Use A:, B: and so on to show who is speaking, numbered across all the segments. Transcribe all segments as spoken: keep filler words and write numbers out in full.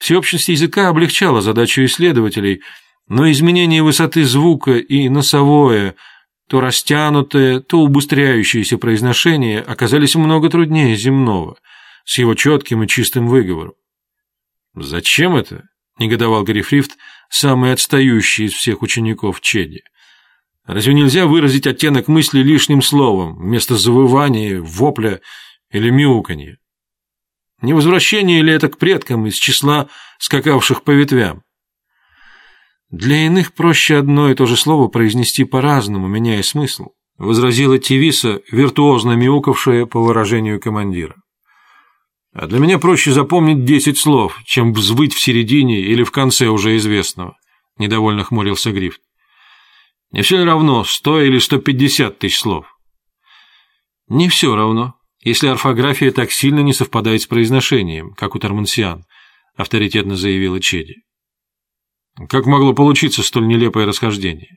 A: Всеобщность языка облегчала задачу исследователей, но изменение высоты звука и носовое, то растянутое, то убыстряющееся произношение оказались много труднее земного, с его четким и чистым выговором. «Зачем это?» – негодовал Гарри Фрифт, самый отстающий из всех учеников Чеди. «Разве нельзя выразить оттенок мысли лишним словом, вместо завывания, вопля или мяуканья? Не возвращение ли это к предкам из числа скакавших по ветвям?» «Для иных проще одно и то же слово произнести по-разному, меняя смысл», – возразила Тивиса, виртуозно мяукавшая по выражению командира. «А для меня проще запомнить десять слов, чем взвыть в середине или в конце уже известного», – недовольно хмурился Грифт. «Не все ли равно, сто или сто пятьдесят тысяч слов?» «Не все равно, если орфография так сильно не совпадает с произношением, как у тормансиан», – авторитетно заявила Чеди. «Как могло получиться столь нелепое расхождение?»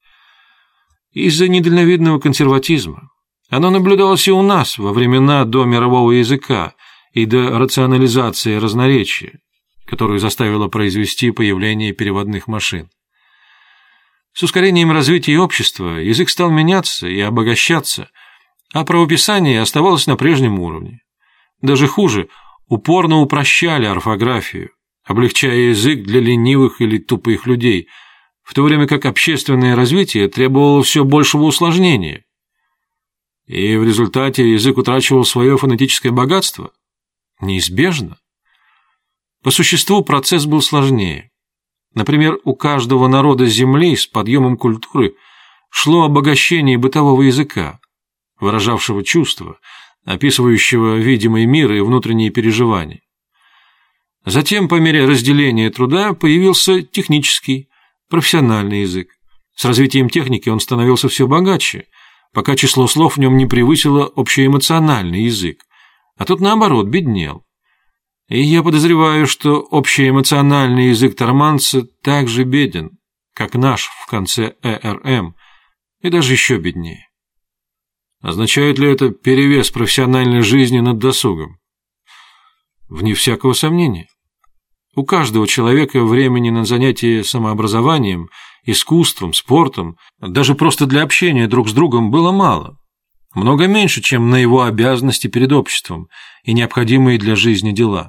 A: «Из-за недальновидного консерватизма. Оно наблюдалось и у нас во времена до мирового языка и до рационализации разноречия, которую заставило произвести появление переводных машин. С ускорением развития общества язык стал меняться и обогащаться, а правописание оставалось на прежнем уровне. Даже хуже, упорно упрощали орфографию, облегчая язык для ленивых или тупых людей, в то время как общественное развитие требовало все большего усложнения. И в результате язык утрачивал свое фонетическое богатство? Неизбежно. По существу процесс был сложнее. Например, у каждого народа Земли с подъемом культуры шло обогащение бытового языка, выражавшего чувства, описывающего видимый мир и внутренние переживания. Затем, по мере разделения труда, появился технический, профессиональный язык. С развитием техники он становился все богаче, пока число слов в нем не превысило общеэмоциональный язык, а тот, наоборот, беднел. И я подозреваю, что общеэмоциональный язык торманца так же беден, как наш в конце ЭРМ, и даже еще беднее. Означает ли это перевес профессиональной жизни над досугом? Вне всякого сомнения. У каждого человека времени на занятия самообразованием, искусством, спортом, даже просто для общения друг с другом было мало. Много меньше, чем на его обязанности перед обществом и необходимые для жизни дела.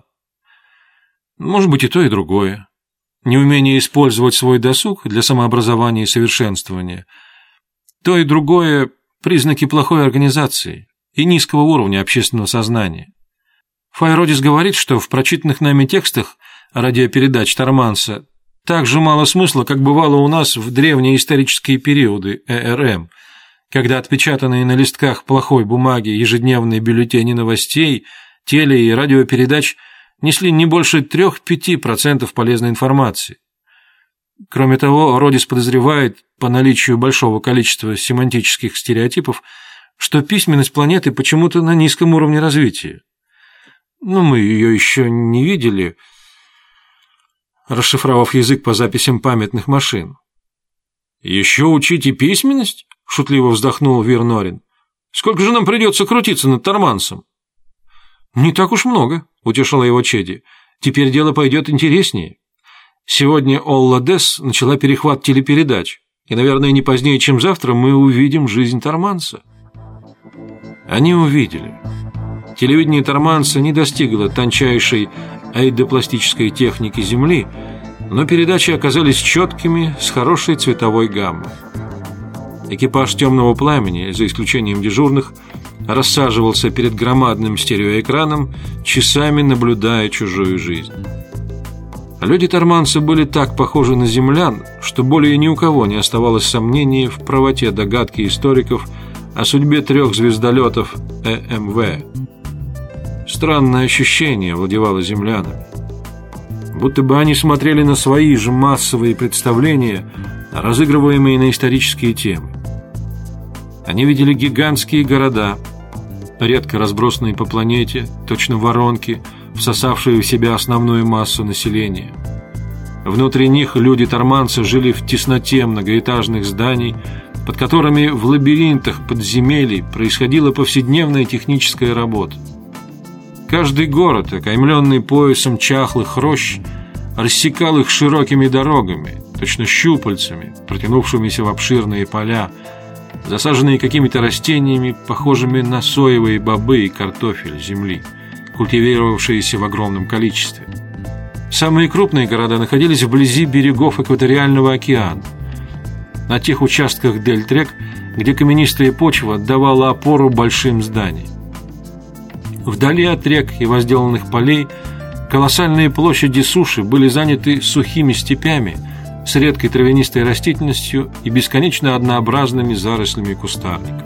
A: Может быть, и то, и другое. Неумение использовать свой досуг для самообразования и совершенствования. То и другое – признаки плохой организации и низкого уровня общественного сознания. Файродис говорит, что в прочитанных нами текстах радиопередач Торманса так же мало смысла, как бывало у нас в древние исторические периоды ЭРМ, когда отпечатанные на листках плохой бумаги ежедневные бюллетени новостей, теле- и радиопередач несли не больше трех-пяти процентов полезной информации. Кроме того, Родис подозревает, по наличию большого количества семантических стереотипов, что письменность планеты почему-то на низком уровне развития. Ну, мы ее еще не видели, расшифровав язык по записям памятных машин. «Еще учите письменность?» – шутливо вздохнул Вир Норин. «Сколько же нам придется крутиться над Тормансом?» «Не так уж много», – утешила его Чеди. «Теперь дело пойдет интереснее. Сегодня Олла Десс начала перехват телепередач, и, наверное, не позднее, чем завтра, мы увидим жизнь Торманса». Они увидели. Телевидение Торманса не достигло тончайшей аидопластической техники Земли, но передачи оказались четкими, с хорошей цветовой гаммой. Экипаж «Темного пламени», за исключением дежурных, рассаживался перед громадным стереоэкраном, часами наблюдая чужую жизнь. Люди Торманса были так похожи на землян, что более ни у кого не оставалось сомнений в правоте догадки историков о судьбе трех звездолетов ЭМВ. Странное ощущение владевало землянами. Будто бы они смотрели на свои же массовые представления, разыгрываемые на исторические темы. Они видели гигантские города, редко разбросанные по планете, точно воронки, всосавшие в себя основную массу населения. Внутри них люди Торманса жили в тесноте многоэтажных зданий, под которыми в лабиринтах подземелий происходила повседневная техническая работа. Каждый город, окаймленный поясом чахлых рощ, рассекал их широкими дорогами, точно щупальцами, протянувшимися в обширные поля, засаженные какими-то растениями, похожими на соевые бобы и картофель земли, культивировавшиеся в огромном количестве. Самые крупные города находились вблизи берегов экваториального океана, на тех участках дельт-рек, где каменистая почва давала опору большим зданиям. Вдали от рек и возделанных полей колоссальные площади суши были заняты сухими степями с редкой травянистой растительностью и бесконечно однообразными зарослями кустарников.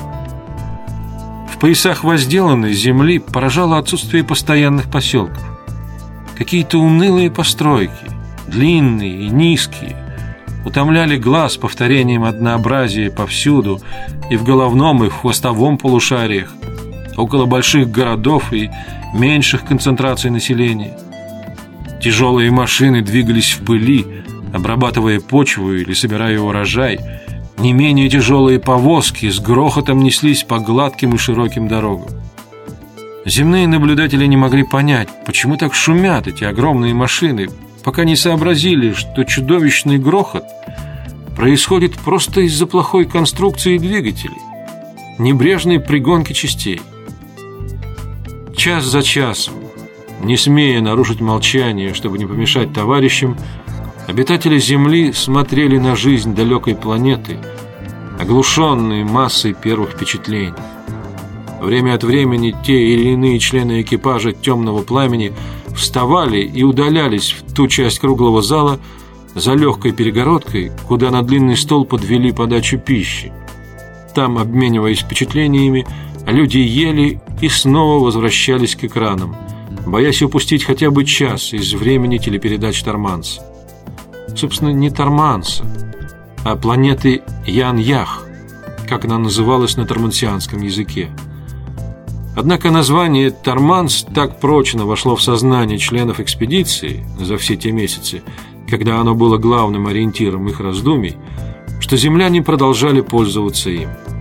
A: В поясах возделанной земли поражало отсутствие постоянных поселков. Какие-то унылые постройки, длинные и низкие, утомляли глаз повторением однообразия повсюду, и в головном, и в хвостовом полушариях, около больших городов и меньших концентраций населения. Тяжелые машины двигались в пыли, обрабатывая почву или собирая урожай. Не менее тяжелые повозки с грохотом неслись по гладким и широким дорогам. Земные наблюдатели не могли понять, почему так шумят эти огромные машины, пока не сообразили, что чудовищный грохот происходит просто из-за плохой конструкции двигателей, небрежной пригонки частей. Час за часом, не смея нарушить молчание, чтобы не помешать товарищам, обитатели Земли смотрели на жизнь далекой планеты, оглушенные массой первых впечатлений. Время от времени те или иные члены экипажа темного пламени вставали и удалялись в ту часть круглого зала за легкой перегородкой, куда на длинный стол подвели подачу пищи. Там, обмениваясь впечатлениями, люди ели и снова возвращались к экранам, боясь упустить хотя бы час из времени телепередач Торманса. Собственно, не Торманса, а планеты Ян-Ях, как она называлась на тормансианском языке. Однако название Торманс так прочно вошло в сознание членов экспедиции за все те месяцы, когда оно было главным ориентиром их раздумий, что земляне продолжали пользоваться им.